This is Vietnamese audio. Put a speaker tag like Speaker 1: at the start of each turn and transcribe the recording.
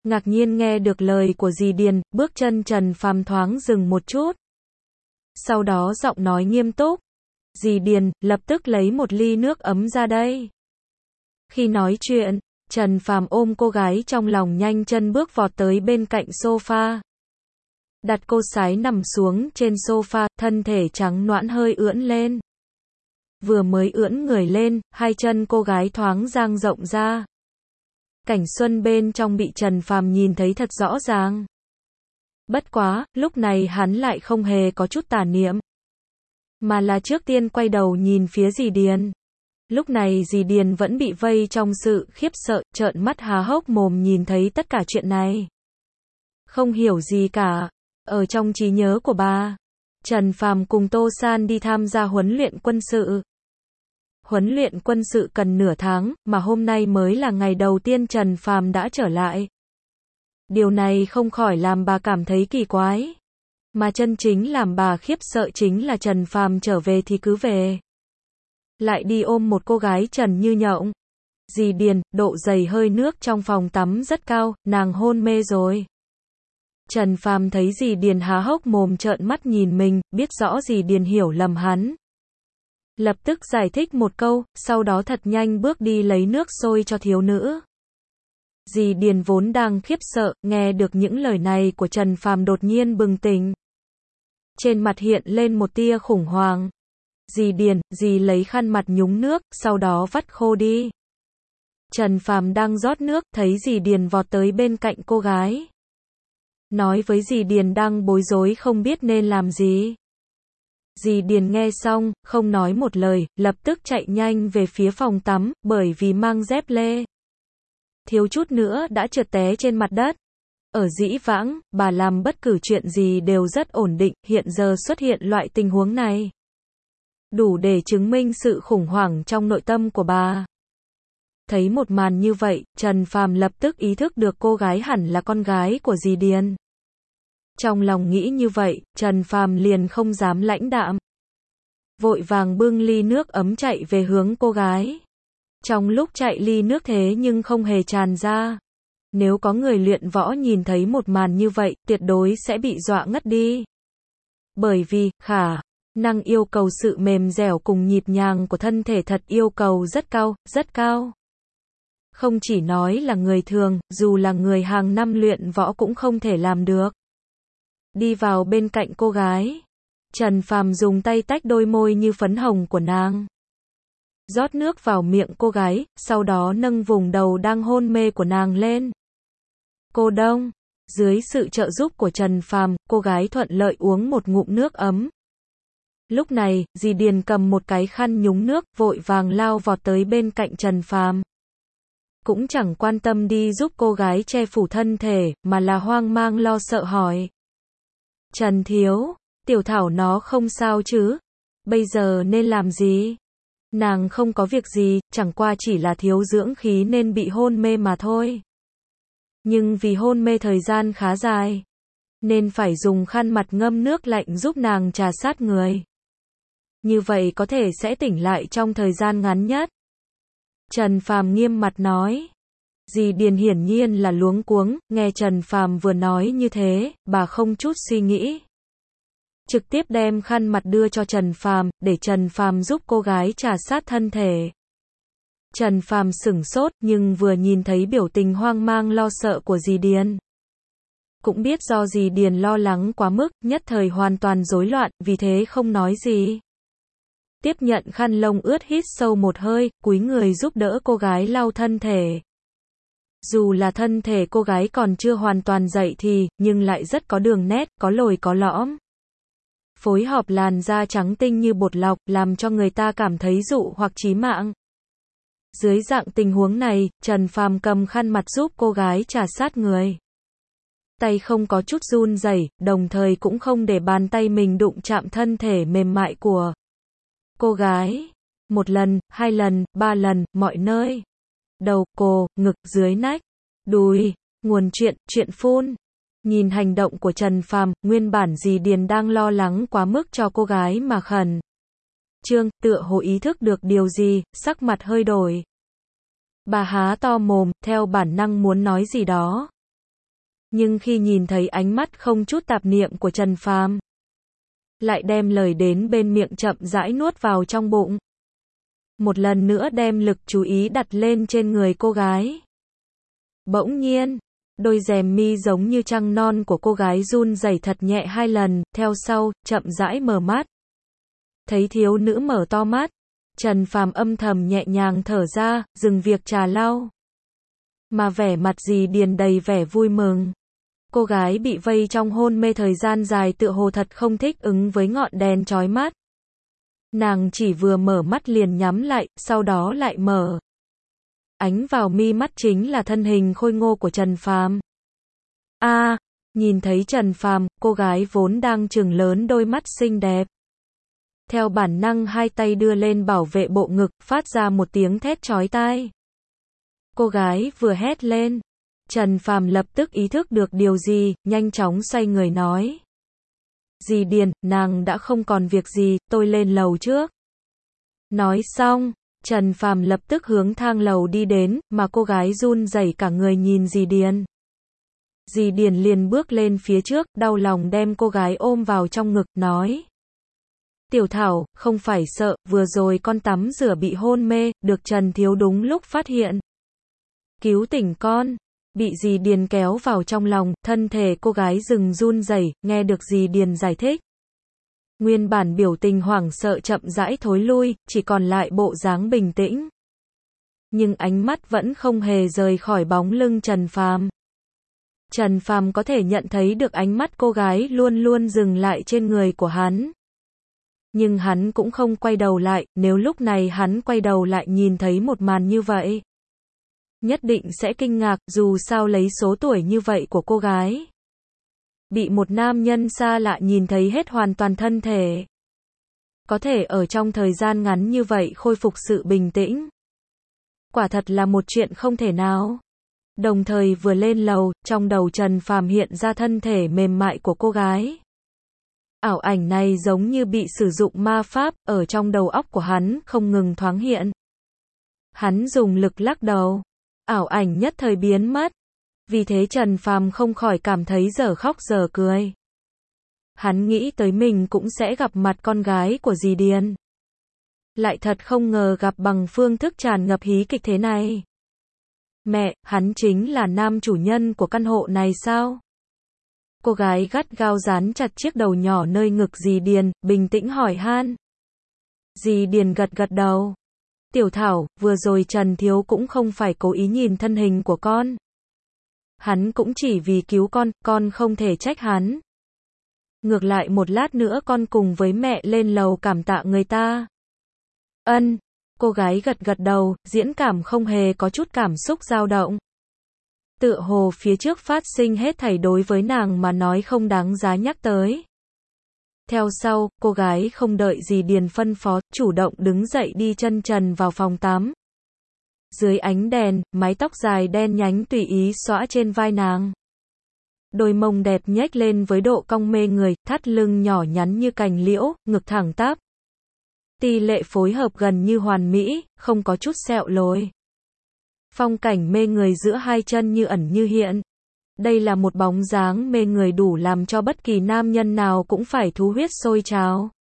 Speaker 1: Ngạc nhiên nghe được lời của dì Điền, bước chân Trần Phàm thoáng dừng một chút. Sau đó giọng nói nghiêm túc. Dì Điền, lập tức lấy một ly nước ấm ra đây. Khi nói chuyện, Trần Phàm ôm cô gái trong lòng nhanh chân bước vọt tới bên cạnh sofa. Đặt cô sái nằm xuống trên sofa, thân thể trắng nõn hơi ưỡn lên. Vừa mới ưỡn người lên, hai chân cô gái thoáng dang rộng ra. Cảnh xuân bên trong bị Trần Phàm nhìn thấy thật rõ ràng. Bất quá, lúc này hắn lại không hề có chút tà niệm, mà là trước tiên quay đầu nhìn phía dì Điền. Lúc này dì Điền vẫn bị vây trong sự khiếp sợ, trợn mắt há hốc mồm nhìn thấy tất cả chuyện này. Không hiểu gì cả. Ở trong trí nhớ của bà, Trần Phàm cùng Tô San đi tham gia huấn luyện quân sự. Huấn luyện quân sự cần nửa tháng, mà hôm nay mới là ngày đầu tiên Trần Phàm đã trở lại. Điều này không khỏi làm bà cảm thấy kỳ quái. Mà chân chính làm bà khiếp sợ chính là Trần Phàm trở về thì cứ về, lại đi ôm một cô gái trần như nhộng. Dì Điền, độ dày hơi nước trong phòng tắm rất cao, nàng hôn mê rồi. Trần Phàm thấy dì Điền há hốc mồm trợn mắt nhìn mình, biết rõ dì Điền hiểu lầm hắn. Lập tức giải thích một câu, sau đó thật nhanh bước đi lấy nước sôi cho thiếu nữ. Dì Điền vốn đang khiếp sợ, nghe được những lời này của Trần Phàm đột nhiên bừng tỉnh. Trên mặt hiện lên một tia khủng hoảng. Dì Điền, dì lấy khăn mặt nhúng nước, sau đó vắt khô đi. Trần Phàm đang rót nước, thấy dì Điền vọt tới bên cạnh cô gái. Nói với dì Điền đang bối rối không biết nên làm gì. Dì Điền nghe xong, không nói một lời, lập tức chạy nhanh về phía phòng tắm, bởi vì mang dép lê. Thiếu chút nữa đã trượt té trên mặt đất. Ở dĩ vãng, bà làm bất cứ chuyện gì đều rất ổn định, hiện giờ xuất hiện loại tình huống này, đủ để chứng minh sự khủng hoảng trong nội tâm của bà. Thấy một màn như vậy, Trần Phàm lập tức ý thức được cô gái hẳn là con gái của dì Điền. Trong lòng nghĩ như vậy, Trần Phàm liền không dám lãnh đạm. Vội vàng bưng ly nước ấm chạy về hướng cô gái. Trong lúc chạy ly nước thế nhưng không hề tràn ra. Nếu có người luyện võ nhìn thấy một màn như vậy, tuyệt đối sẽ bị dọa ngất đi. Bởi vì, khả năng yêu cầu sự mềm dẻo cùng nhịp nhàng của thân thể thật yêu cầu rất cao, rất cao. Không chỉ nói là người thường, dù là người hàng năm luyện võ cũng không thể làm được. Đi vào bên cạnh cô gái, Trần Phàm dùng tay tách đôi môi như phấn hồng của nàng. Rót nước vào miệng cô gái, sau đó nâng vùng đầu đang hôn mê của nàng lên. Cô Đông, dưới sự trợ giúp của Trần Phàm, cô gái thuận lợi uống một ngụm nước ấm. Lúc này, dì Điền cầm một cái khăn nhúng nước, vội vàng lao vọt tới bên cạnh Trần Phàm. Cũng chẳng quan tâm đi giúp cô gái che phủ thân thể, mà là hoang mang lo sợ hỏi. Trần thiếu, tiểu thảo nó không sao chứ? Bây giờ nên làm gì? Nàng không có việc gì, chẳng qua chỉ là thiếu dưỡng khí nên bị hôn mê mà thôi. Nhưng vì hôn mê thời gian khá dài, nên phải dùng khăn mặt ngâm nước lạnh giúp nàng trà sát người. Như vậy có thể sẽ tỉnh lại trong thời gian ngắn nhất. Trần Phàm nghiêm mặt nói. Dì Điền hiển nhiên là luống cuống, nghe Trần Phàm vừa nói như thế, bà không chút suy nghĩ, trực tiếp đem khăn mặt đưa cho Trần Phàm, để Trần Phàm giúp cô gái trà sát thân thể. Trần Phàm sửng sốt, nhưng vừa nhìn thấy biểu tình hoang mang lo sợ của dì Điền, cũng biết do dì Điền lo lắng quá mức, nhất thời hoàn toàn rối loạn, vì thế không nói gì. Tiếp nhận khăn lông ướt, hít sâu một hơi, cúi người giúp đỡ cô gái lau thân thể. Dù là thân thể cô gái còn chưa hoàn toàn dậy thì, nhưng lại rất có đường nét, có lồi có lõm. Phối hợp làn da trắng tinh như bột lọc, làm cho người ta cảm thấy dụ hoặc chí mạng. Dưới dạng tình huống này, Trần Phàm cầm khăn mặt giúp cô gái trà sát người. Tay không có chút run rẩy, đồng thời cũng không để bàn tay mình đụng chạm thân thể mềm mại của cô gái. Một lần, hai lần, ba lần, mọi nơi. Đầu, cổ, ngực, dưới nách, đùi, nguồn chuyện phun. Nhìn hành động của Trần Phàm, nguyên bản dì Điền đang lo lắng quá mức cho cô gái mà khẩn trương, tựa hồ ý thức được điều gì, sắc mặt hơi đổi. Bà há to mồm, theo bản năng muốn nói gì đó. Nhưng khi nhìn thấy ánh mắt không chút tạp niệm của Trần Phàm, lại đem lời đến bên miệng chậm rãi nuốt vào trong bụng. Một lần nữa đem lực chú ý đặt lên trên người cô gái. Bỗng nhiên, đôi rèm mi giống như trăng non của cô gái run rẩy thật nhẹ 2 lần, theo sau, chậm rãi mở mắt. Thấy thiếu nữ mở to mắt, Trần Phàm âm thầm nhẹ nhàng thở ra, dừng việc trà lau. Mà vẻ mặt dì Điền đầy vẻ vui mừng. Cô gái bị vây trong hôn mê thời gian dài tựa hồ thật không thích ứng với ngọn đèn chói mắt. Nàng chỉ vừa mở mắt liền nhắm lại, sau đó lại mở. Ánh vào mi mắt chính là thân hình khôi ngô của Trần Phàm. Nhìn thấy Trần Phàm, cô gái vốn đang trừng lớn đôi mắt xinh đẹp. Theo bản năng 2 tay đưa lên bảo vệ bộ ngực, phát ra một tiếng thét chói tai. Cô gái vừa hét lên, Trần Phàm lập tức ý thức được điều gì, nhanh chóng xoay người nói. Dì Điền, nàng đã không còn việc gì, tôi lên lầu trước. Nói xong, Trần Phàm lập tức hướng thang lầu đi đến, mà cô gái run rẩy cả người nhìn dì Điền. Dì Điền liền bước lên phía trước, đau lòng đem cô gái ôm vào trong ngực, nói. Tiểu Thảo, không phải sợ, vừa rồi con tắm rửa bị hôn mê, được Trần Thiếu đúng lúc phát hiện. Cứu tỉnh con. Bị dì Điền kéo vào trong lòng, thân thể cô gái dừng run rẩy, nghe được dì Điền giải thích. Nguyên bản biểu tình hoảng sợ chậm rãi thối lui, chỉ còn lại bộ dáng bình tĩnh. Nhưng ánh mắt vẫn không hề rời khỏi bóng lưng Trần Phàm. Trần Phàm có thể nhận thấy được ánh mắt cô gái luôn luôn dừng lại trên người của hắn. Nhưng hắn cũng không quay đầu lại, nếu lúc này hắn quay đầu lại nhìn thấy một màn như vậy, nhất định sẽ kinh ngạc, dù sao lấy số tuổi như vậy của cô gái. Bị một nam nhân xa lạ nhìn thấy hết hoàn toàn thân thể. Có thể ở trong thời gian ngắn như vậy khôi phục sự bình tĩnh. Quả thật là một chuyện không thể nào. Đồng thời vừa lên lầu, trong đầu Trần Phàm hiện ra thân thể mềm mại của cô gái. Ảo ảnh này giống như bị sử dụng ma pháp, ở trong đầu óc của hắn không ngừng thoáng hiện. Hắn dùng lực lắc đầu. Ảo ảnh nhất thời biến mất. Vì thế Trần Phàm không khỏi cảm thấy dở khóc dở cười. Hắn nghĩ tới mình cũng sẽ gặp mặt con gái của dì Điền. Lại thật không ngờ gặp bằng phương thức tràn ngập hí kịch thế này. Mẹ, hắn chính là nam chủ nhân của căn hộ này sao? Cô gái gắt gao dán chặt chiếc đầu nhỏ nơi ngực dì Điền, bình tĩnh hỏi han. Dì Điền gật gật đầu. Tiểu Thảo, vừa rồi Trần Thiếu cũng không phải cố ý nhìn thân hình của con. Hắn cũng chỉ vì cứu con không thể trách hắn. Ngược lại một lát nữa con cùng với mẹ lên lầu cảm tạ người ta. Ân, cô gái gật gật đầu, diễn cảm không hề có chút cảm xúc dao động. Tựa hồ phía trước phát sinh hết thảy đối với nàng mà nói không đáng giá nhắc tới. Theo sau, cô gái không đợi dì Điền phân phó, chủ động đứng dậy đi chân trần vào phòng tắm. Dưới ánh đèn, mái tóc dài đen nhánh tùy ý xõa trên vai nàng. Đôi mông đẹp nhếch lên với độ cong mê người, thắt lưng nhỏ nhắn như cành liễu, ngực thẳng tắp. Tỷ lệ phối hợp gần như hoàn mỹ, không có chút sẹo lồi. Phong cảnh mê người giữa hai chân như ẩn như hiện. Đây là một bóng dáng mê người đủ làm cho bất kỳ nam nhân nào cũng phải thú huyết sôi trào.